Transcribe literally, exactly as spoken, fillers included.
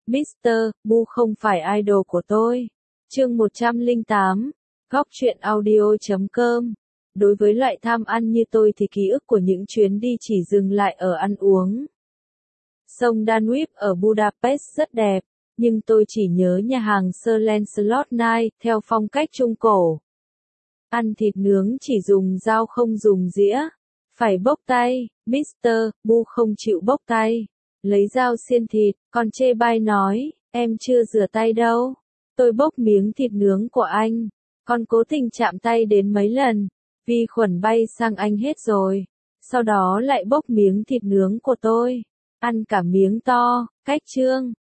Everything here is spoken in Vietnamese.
mít tơ Bu không phải idol của tôi. Chương một trăm lẻ tám, góc truyện audio chấm com. Đối với loại tham ăn như tôi thì ký ức của những chuyến đi chỉ dừng lại ở ăn uống. Sông Danube ở Budapest rất đẹp, nhưng tôi chỉ nhớ nhà hàng Sir Lancelot Knight theo phong cách Trung Cổ. Ăn thịt nướng chỉ dùng dao không dùng dĩa. Phải bốc tay, mít tơ Bu không chịu bốc tay. Lấy dao xiên thịt, còn chê bai nói, em chưa rửa tay đâu. Tôi bốc miếng thịt nướng của anh, còn cố tình chạm tay đến mấy lần. Vi khuẩn bay sang anh hết rồi. Sau đó lại bốc miếng thịt nướng của tôi. Ăn cả miếng to, cách chương.